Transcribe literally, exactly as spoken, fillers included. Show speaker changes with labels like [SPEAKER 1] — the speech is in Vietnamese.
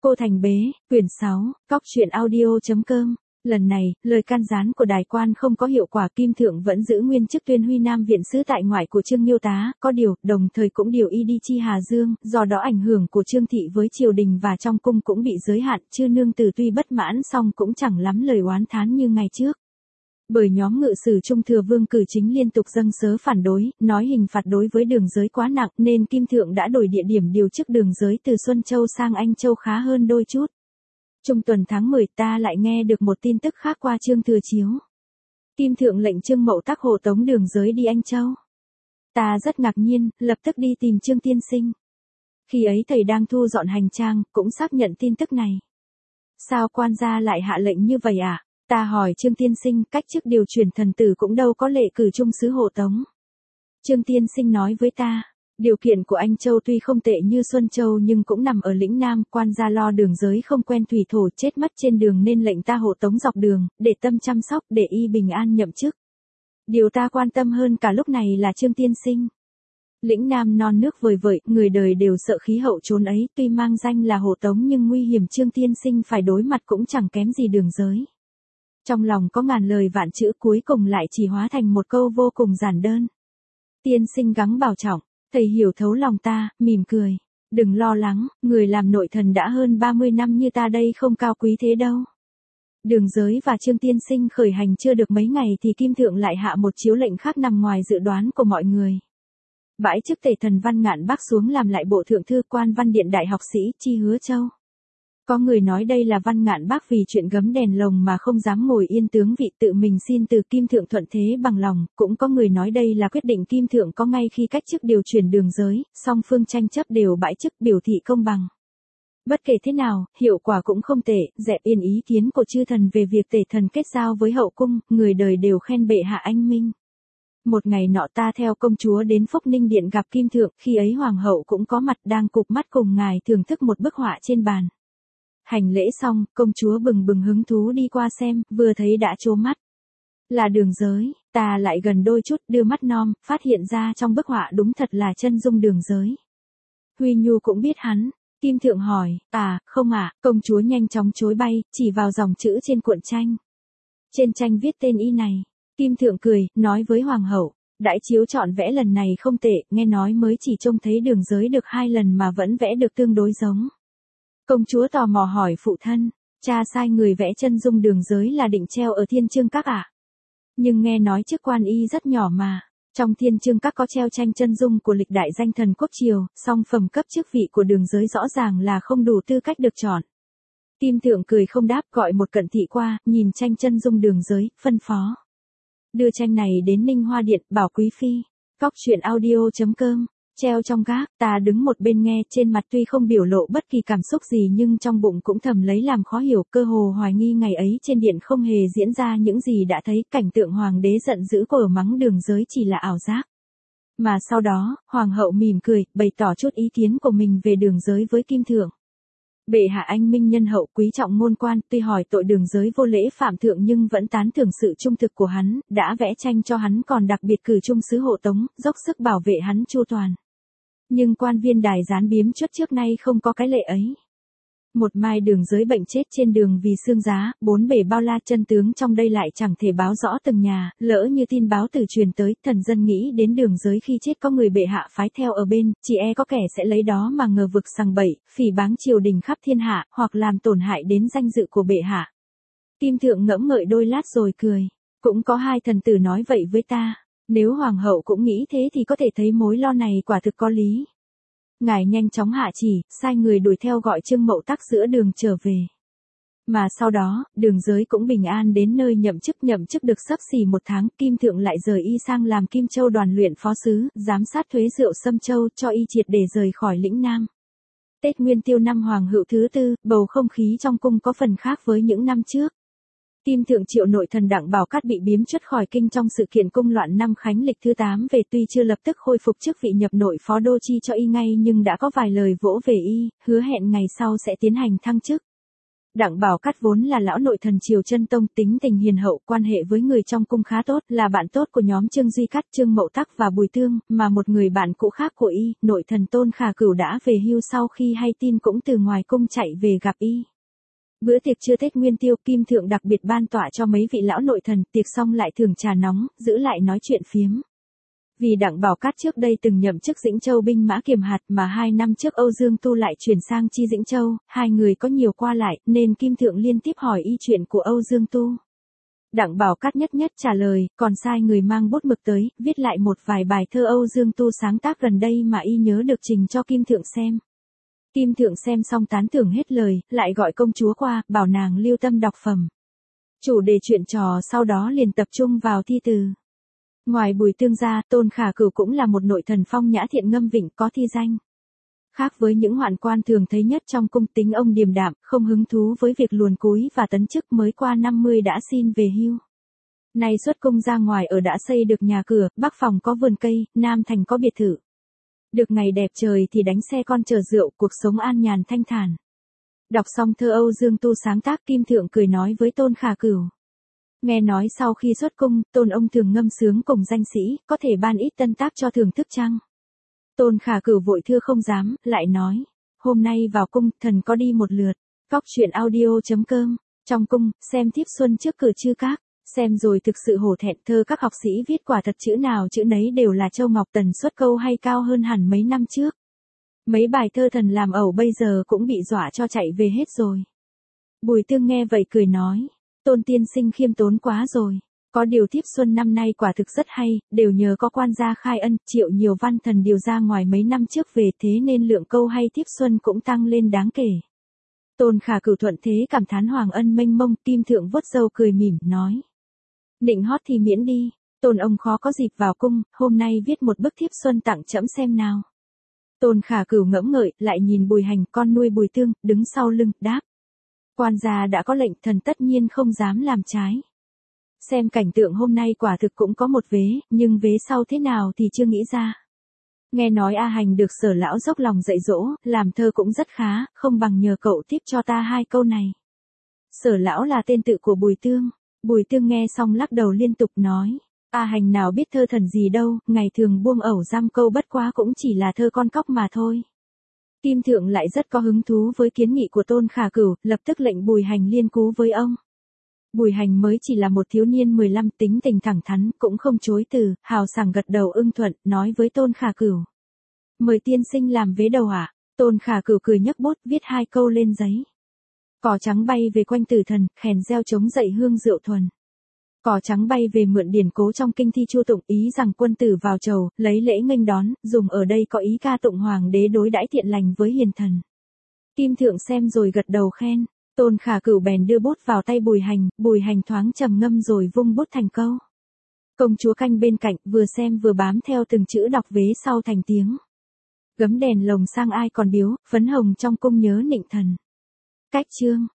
[SPEAKER 1] Cô Thành Bế, quyển sáu, cóc truyện audio chấm com. Lần này, lời can gián của đài quan không có hiệu quả, Kim Thượng vẫn giữ nguyên chức tuyên huy Nam viện sứ tại ngoại của Trương Miêu Tá, có điều, đồng thời cũng điều y đi chi Hà Dương, do đó ảnh hưởng của Trương thị với triều đình và trong cung cũng bị giới hạn, chư nương tử tuy bất mãn song cũng chẳng lắm lời oán thán như ngày trước. Bởi nhóm ngự sử Trung Thừa Vương Cử Chính liên tục dâng sớ phản đối, nói hình phạt đối với Đường Giới quá nặng nên Kim Thượng đã đổi địa điểm điều chức Đường Giới từ Xuân Châu sang Anh Châu khá hơn đôi chút. Trung tuần tháng mười ta lại nghe được một tin tức khác qua Trương Thừa Chiếu. Kim Thượng lệnh Trương Mậu Tắc hộ tống Đường Giới đi Anh Châu. Ta rất ngạc nhiên, lập tức đi tìm Trương tiên sinh. Khi ấy thầy đang thu dọn hành trang, cũng xác nhận tin tức này. Sao quan gia lại hạ lệnh như vậy à? Ta hỏi Trương tiên sinh, cách chức điều chuyển thần tử cũng đâu có lệ cử trung sứ hộ tống. Trương tiên sinh nói với ta, điều kiện của Anh Châu tuy không tệ như Xuân Châu nhưng cũng nằm ở lĩnh Nam, quan gia lo Đường Giới không quen thủy thổ chết mất trên đường nên lệnh ta hộ tống dọc đường, để tâm chăm sóc để y bình an nhậm chức. Điều ta quan tâm hơn cả lúc này là Trương tiên sinh. Lĩnh Nam non nước vời vợi, người đời đều sợ khí hậu chốn ấy, tuy mang danh là hộ tống nhưng nguy hiểm Trương tiên sinh phải đối mặt cũng chẳng kém gì Đường Giới. Trong lòng có ngàn lời vạn chữ cuối cùng lại chỉ hóa thành một câu vô cùng giản đơn. Tiên sinh gắng bảo trọng, thầy hiểu thấu lòng ta, mỉm cười. Đừng lo lắng, người làm nội thần đã hơn ba mươi năm như ta đây không cao quý thế đâu. Đường Giới và Trương tiên sinh khởi hành chưa được mấy ngày thì Kim Thượng lại hạ một chiếu lệnh khác nằm ngoài dự đoán của mọi người. Bãi chức tể thần Văn Ngạn Bác xuống làm lại bộ thượng thư quan Văn Điện đại học sĩ Chi Hứa Châu. Có người nói đây là Văn Ngạn Bác vì chuyện gấm đèn lồng mà không dám ngồi yên tướng vị tự mình xin từ Kim Thượng thuận thế bằng lòng, cũng có người nói đây là quyết định Kim Thượng có ngay khi cách chức điều chuyển Đường Giới, song phương tranh chấp đều bãi chức biểu thị công bằng. Bất kể thế nào, hiệu quả cũng không tệ, dẹp yên ý kiến của chư thần về việc tể thần kết giao với hậu cung, người đời đều khen bệ hạ anh minh. Một ngày nọ ta theo công chúa đến Phúc Ninh Điện gặp Kim Thượng, khi ấy hoàng hậu cũng có mặt đang cụp mắt cùng ngài thưởng thức một bức họa trên bàn. Hành lễ xong, công chúa bừng bừng hứng thú đi qua xem, vừa thấy đã trố mắt. Là Đường Giới, ta lại gần đôi chút, đưa mắt nom, phát hiện ra trong bức họa đúng thật là chân dung Đường Giới. Huy Nhu cũng biết hắn. Kim Thượng hỏi, à, không ạ, à, công chúa nhanh chóng chối bay, chỉ vào dòng chữ trên cuộn tranh. Trên tranh viết tên y này. Kim Thượng cười, nói với hoàng hậu, đãi chiếu chọn vẽ lần này không tệ, nghe nói mới chỉ trông thấy Đường Giới được hai lần mà vẫn vẽ được tương đối giống. Công chúa tò mò hỏi phụ thân, cha sai người vẽ chân dung Đường Giới là định treo ở Thiên Chương Các ạ? À? Nhưng nghe nói chức quan y rất nhỏ mà, trong Thiên Chương Các có treo tranh chân dung của lịch đại danh thần quốc triều, song phẩm cấp chức vị của Đường Giới rõ ràng là không đủ tư cách được chọn. Kim Thượng cười không đáp, gọi một cận thị qua, nhìn tranh chân dung Đường Giới, phân phó. Đưa tranh này đến Ninh Hoa Điện, bảo quý phi. Cóc truyện audio chấm com. Treo trong gác, ta đứng một bên nghe, trên mặt tuy không biểu lộ bất kỳ cảm xúc gì nhưng trong bụng cũng thầm lấy làm khó hiểu, cơ hồ hoài nghi ngày ấy trên điện không hề diễn ra những gì đã thấy, cảnh tượng hoàng đế giận dữ của mắng Đường Giới chỉ là ảo giác. Mà sau đó, hoàng hậu mỉm cười, bày tỏ chút ý kiến của mình về Đường Giới với Kim Thượng. Bệ hạ anh minh nhân hậu, quý trọng ngôn quan, tuy hỏi tội Đường Giới vô lễ phạm thượng nhưng vẫn tán thưởng sự trung thực của hắn, đã vẽ tranh cho hắn còn đặc biệt cử trung sứ hộ tống, dốc sức bảo vệ hắn chu toàn. Nhưng quan viên đài gián biếm chuất trước nay không có cái lệ ấy. Một mai Đường Giới bệnh chết trên đường vì xương giá, bốn bể bao la, chân tướng trong đây lại chẳng thể báo rõ từng nhà, lỡ như tin báo từ truyền tới, thần dân nghĩ đến Đường Giới khi chết có người bệ hạ phái theo ở bên, chỉ e có kẻ sẽ lấy đó mà ngờ vực sằng bậy, phỉ báng triều đình khắp thiên hạ, hoặc làm tổn hại đến danh dự của bệ hạ. Kim Thượng ngẫm ngợi đôi lát rồi cười, cũng có hai thần tử nói vậy với ta. Nếu hoàng hậu cũng nghĩ thế thì có thể thấy mối lo này quả thực có lý. Ngài nhanh chóng hạ chỉ, sai người đuổi theo gọi Trương Mậu Tắc giữa đường trở về. Mà sau đó, Đường Giới cũng bình an đến nơi nhậm chức nhậm chức được xấp xỉ một tháng, Kim Thượng lại rời y sang làm Kim Châu đoàn luyện phó sứ, giám sát thuế rượu Sâm Châu, cho y triệt để rời khỏi lĩnh Nam. Tết Nguyên Tiêu năm Hoàng Hữu thứ tư, bầu không khí trong cung có phần khác với những năm trước. Kim Thượng triệu nội thần Đặng Bảo Cát bị biếm truất khỏi kinh trong sự kiện cung loạn năm Khánh lịch thứ tám về, tuy chưa lập tức khôi phục chức vị nhập nội phó đô chi cho y ngay nhưng đã có vài lời vỗ về y, hứa hẹn ngày sau sẽ tiến hành thăng chức. Đặng Bảo Cát vốn là lão nội thần Triều Chân Tông, tính tình hiền hậu, quan hệ với người trong cung khá tốt, là bạn tốt của nhóm Trương Duy Cát, Trương Mậu Tắc và Bùi Tương, mà một người bạn cũ khác của y, nội thần Tôn Khả Cửu đã về hưu sau khi hay tin cũng từ ngoài cung chạy về gặp y. Bữa tiệc trưa Tết Nguyên Tiêu, Kim Thượng đặc biệt ban tọa cho mấy vị lão nội thần, tiệc xong lại thưởng trà nóng, giữ lại nói chuyện phiếm. Vì Đặng Bảo Cát trước đây từng nhậm chức Dĩnh Châu binh mã kiềm hạt mà hai năm trước Âu Dương Tu lại chuyển sang chi Dĩnh Châu, hai người có nhiều qua lại, nên Kim Thượng liên tiếp hỏi y chuyện của Âu Dương Tu. Đặng Bảo Cát nhất nhất trả lời, còn sai người mang bút mực tới, viết lại một vài bài thơ Âu Dương Tu sáng tác gần đây mà y nhớ được trình cho Kim Thượng xem. Kim Thượng xem xong tán thưởng hết lời, lại gọi công chúa qua, bảo nàng lưu tâm đọc phẩm. Chủ đề chuyện trò sau đó liền tập trung vào thi từ. Ngoài Bùi Tương ra, Tôn Khả Cửu cũng là một nội thần phong nhã thiện ngâm vịnh, có thi danh. Khác với những hoạn quan thường thấy nhất trong cung, tính ông điềm đạm, không hứng thú với việc luồn cúi và tấn chức, mới qua năm mươi đã xin về hưu. Nay xuất cung ra ngoài ở đã xây được nhà cửa, bắc phòng có vườn cây, nam thành có biệt thự. Được ngày đẹp trời thì đánh xe con chở rượu, cuộc sống an nhàn thanh thản. Đọc xong thơ Âu Dương Tu sáng tác, Kim Thượng cười nói với Tôn Khả Cửu. Nghe nói sau khi xuất cung, Tôn ông thường ngâm sướng cùng danh sĩ, có thể ban ít tân tác cho thưởng thức chăng? Tôn Khả Cửu vội thưa không dám, lại nói. Hôm nay vào cung, thần có đi một lượt. Cóc truyện audio chấm com. Trong cung, xem thiếp xuân trước cửa chư các. Xem rồi thực sự hổ thẹn, thơ các học sĩ viết quả thật chữ nào chữ nấy đều là Châu Ngọc Tần xuất câu hay cao hơn hẳn mấy năm trước. Mấy bài thơ thần làm ẩu bây giờ cũng bị dọa cho chạy về hết rồi. Bùi Tương nghe vậy cười nói. Tôn tiên sinh khiêm tốn quá rồi. Có điều thiếp xuân năm nay quả thực rất hay, đều nhờ có quan gia khai ân, triệu nhiều văn thần điều ra ngoài mấy năm trước về, thế nên lượng câu hay thiếp xuân cũng tăng lên đáng kể. Tôn Khả Cửu thuận thế cảm thán hoàng ân mênh mông, Kim Thượng vuốt râu cười mỉm, nói. Định hót thì miễn đi, Tôn ông khó có dịp vào cung, hôm nay viết một bức thiếp xuân tặng trẫm xem nào. Tôn Khả Cửu ngẫm ngợi, lại nhìn Bùi Hành, con nuôi Bùi Tương, đứng sau lưng, đáp. Quan gia đã có lệnh, thần tất nhiên không dám làm trái. Xem cảnh tượng hôm nay quả thực cũng có một vế, nhưng vế sau thế nào thì chưa nghĩ ra. Nghe nói A Hành được Sở lão dốc lòng dạy dỗ, làm thơ cũng rất khá, không bằng nhờ cậu tiếp cho ta hai câu này. Sở lão là tên tự của Bùi Tương. Bùi Tương nghe xong lắc đầu liên tục nói. A Hành nào biết thơ thần gì đâu, ngày thường buông ẩu giam câu bất quá cũng chỉ là thơ con cóc mà thôi. Kim Thượng lại rất có hứng thú với kiến nghị của Tôn Khả Cửu, lập tức lệnh Bùi Hành liên cú với ông. Bùi Hành mới chỉ là một thiếu niên mười lăm, tính tình thẳng thắn, cũng không chối từ, hào sảng gật đầu ưng thuận, nói với Tôn Khả Cửu. Mời tiên sinh làm vế đầu ạ. À? Tôn Khả Cửu cười nhấc bút, viết hai câu lên giấy. Cỏ trắng bay về quanh tử thần, khèn reo trống dậy hương rượu thuần. Cỏ trắng bay về mượn điển cố trong kinh thi Chu Tụng, ý rằng quân tử vào chầu, lấy lễ nghênh đón, dùng ở đây có ý ca tụng hoàng đế đối đãi thiện lành với hiền thần. Kim Thượng xem rồi gật đầu khen. Tôn Khả Cửu bèn đưa bút vào tay Bùi Hành, Bùi Hành thoáng trầm ngâm rồi vung bút thành câu. Công chúa canh bên cạnh, vừa xem vừa bám theo từng chữ đọc vế sau thành tiếng. Gấm đèn lồng sang ai còn biếu, phấn hồng trong cung nhớ nịnh thần. Cách chương.